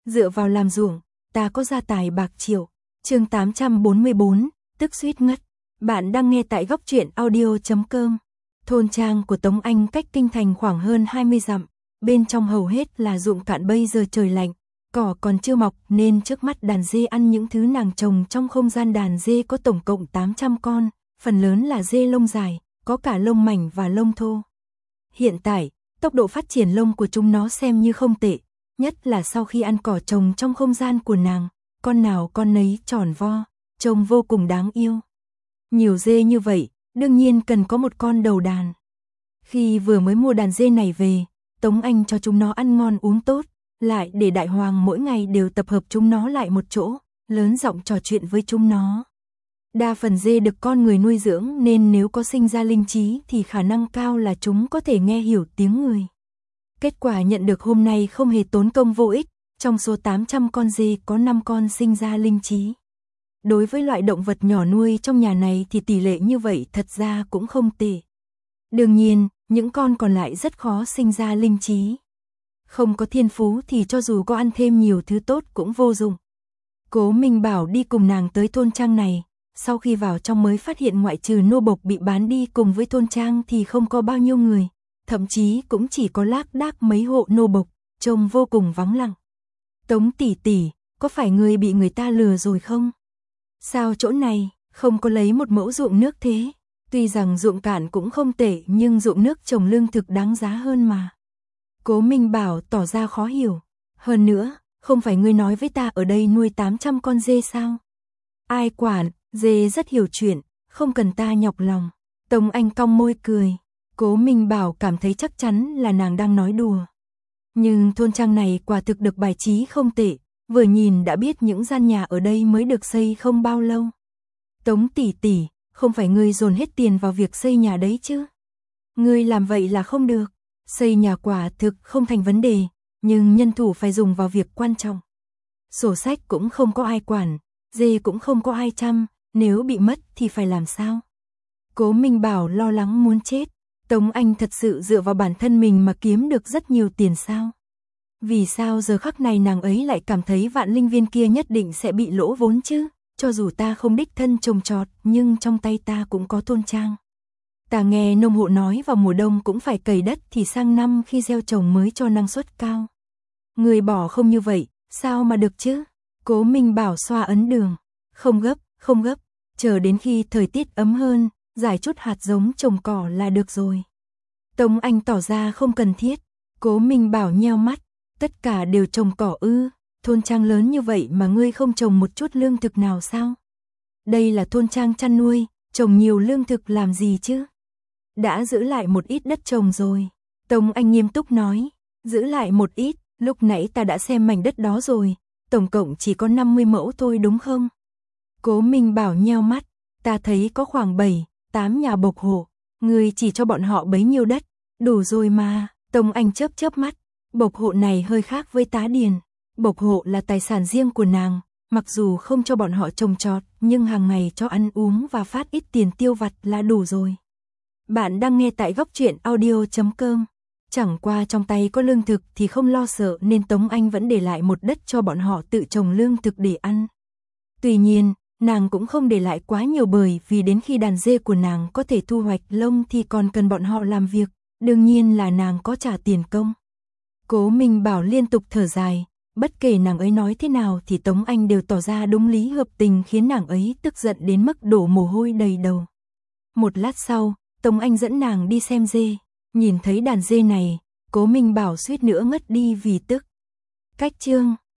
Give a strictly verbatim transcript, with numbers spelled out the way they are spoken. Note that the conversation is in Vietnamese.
dựa vào làm ruộng, ta có gia tài bạc triệu. Chương tám trăm bốn mươi bốn, tức suýt ngất. Bạn đang nghe tại góc truyện audio chấm com. Thôn trang của Tống Anh cách kinh thành khoảng hơn hai mươi dặm, bên trong hầu hết là ruộng cạn, bây giờ trời lạnh, cỏ còn chưa mọc nên trước mắt đàn dê ăn những thứ nàng trồng trong không gian. Đàn dê có tổng cộng tám trăm con, phần lớn là dê lông dài, có cả lông mảnh và lông thô. Hiện tại, tốc độ phát triển lông của chúng nó xem như không tệ, nhất là sau khi ăn cỏ trồng trong không gian của nàng, con nào con nấy tròn vo, trông vô cùng đáng yêu. Nhiều dê như vậy, đương nhiên cần có một con đầu đàn. Khi vừa mới mua đàn dê này về, Tống Anh cho chúng nó ăn ngon uống tốt, lại để Đại Hoàng mỗi ngày đều tập hợp chúng nó lại một chỗ, lớn giọng trò chuyện với chúng nó. Đa phần dê được con người nuôi dưỡng nên nếu có sinh ra linh trí thì khả năng cao là chúng có thể nghe hiểu tiếng người. Kết quả nhận được hôm nay không hề tốn công vô ích, trong số tám trăm con dê có năm con sinh ra linh trí. Đối với loại động vật nhỏ nuôi trong nhà này thì tỷ lệ như vậy thật ra cũng không tệ. Đương nhiên, những con còn lại rất khó sinh ra linh trí. Không có thiên phú thì cho dù có ăn thêm nhiều thứ tốt cũng vô dụng. Cố Minh Bảo đi cùng nàng tới thôn trang này, sau khi vào trong mới phát hiện ngoại trừ nô bộc bị bán đi cùng với thôn trang thì không có bao nhiêu người, thậm chí cũng chỉ có lác đác mấy hộ nô bộc, trông vô cùng vắng lặng. Tống tỷ tỷ, có phải người bị người ta lừa rồi không? Sao chỗ này không có lấy một mẫu ruộng nước thế? Tuy rằng ruộng cạn cũng không tệ nhưng ruộng nước trồng lương thực đáng giá hơn mà. Cố Minh Bảo tỏ ra khó hiểu. Hơn nữa, không phải ngươi nói với ta ở đây nuôi tám trăm con dê sao? Ai quản, dê rất hiểu chuyện, không cần ta nhọc lòng. Tống Anh cong môi cười. Cố Minh Bảo cảm thấy chắc chắn là nàng đang nói đùa. Nhưng thôn trang này quả thực được bài trí không tệ, vừa nhìn đã biết những gian nhà ở đây mới được xây không bao lâu. Tống tỷ tỷ, không phải ngươi dồn hết tiền vào việc xây nhà đấy chứ? Ngươi làm vậy là không được. Xây nhà quả thực không thành vấn đề, nhưng nhân thủ phải dùng vào việc quan trọng. Sổ sách cũng không có ai quản, dê cũng không có ai chăm, nếu bị mất thì phải làm sao? Cố Minh Bảo lo lắng muốn chết. Tống Anh thật sự dựa vào bản thân mình mà kiếm được rất nhiều tiền sao? Vì sao giờ khắc này nàng ấy lại cảm thấy vạn linh viên kia nhất định sẽ bị lỗ vốn chứ? Cho dù ta không đích thân trồng trọt, nhưng trong tay ta cũng có thôn trang. Ta nghe nông hộ nói vào mùa đông cũng phải cày đất thì sang năm khi gieo trồng mới cho năng suất cao. Người bỏ không như vậy, sao mà được chứ? Cố Minh Bảo xoa ấn đường. Không gấp, không gấp, chờ đến khi thời tiết ấm hơn, giải chút hạt giống trồng cỏ là được rồi. Tống Anh tỏ ra không cần thiết. Cố Minh Bảo nheo mắt. Tất cả đều trồng cỏ ư? Thôn trang lớn như vậy mà ngươi không trồng một chút lương thực nào sao? Đây là thôn trang chăn nuôi, trồng nhiều lương thực làm gì chứ? Đã giữ lại một ít đất trồng rồi. Tống Anh nghiêm túc nói. Giữ lại một ít, lúc nãy ta đã xem mảnh đất đó rồi, tổng cộng chỉ có năm mươi mẫu thôi đúng không? Cố Minh Bảo nheo mắt. Ta thấy có khoảng bảy, tám nhà bộc hộ, ngươi chỉ cho bọn họ bấy nhiêu đất, đủ rồi mà. Tống Anh chớp chớp mắt. Bộc hộ này hơi khác với tá điền. Bộc hộ là tài sản riêng của nàng, mặc dù không cho bọn họ trồng trọt, nhưng hàng ngày cho ăn uống và phát ít tiền tiêu vặt là đủ rồi. Bạn đang nghe tại góc truyện audio chấm com. Chẳng qua trong tay có lương thực thì không lo sợ nên Tống Anh vẫn để lại một đất cho bọn họ tự trồng lương thực để ăn. Tuy nhiên, nàng cũng không để lại quá nhiều bởi vì đến khi đàn dê của nàng có thể thu hoạch lông thì còn cần bọn họ làm việc, đương nhiên là nàng có trả tiền công. Cố Minh Bảo liên tục thở dài, bất kể nàng ấy nói thế nào thì Tống Anh đều tỏ ra đúng lý hợp tình khiến nàng ấy tức giận đến mức đổ mồ hôi đầy đầu. Một lát sau, Tống Anh dẫn nàng đi xem dê, nhìn thấy đàn dê này, Cố Minh Bảo suýt nữa ngất đi vì tức. Cách chương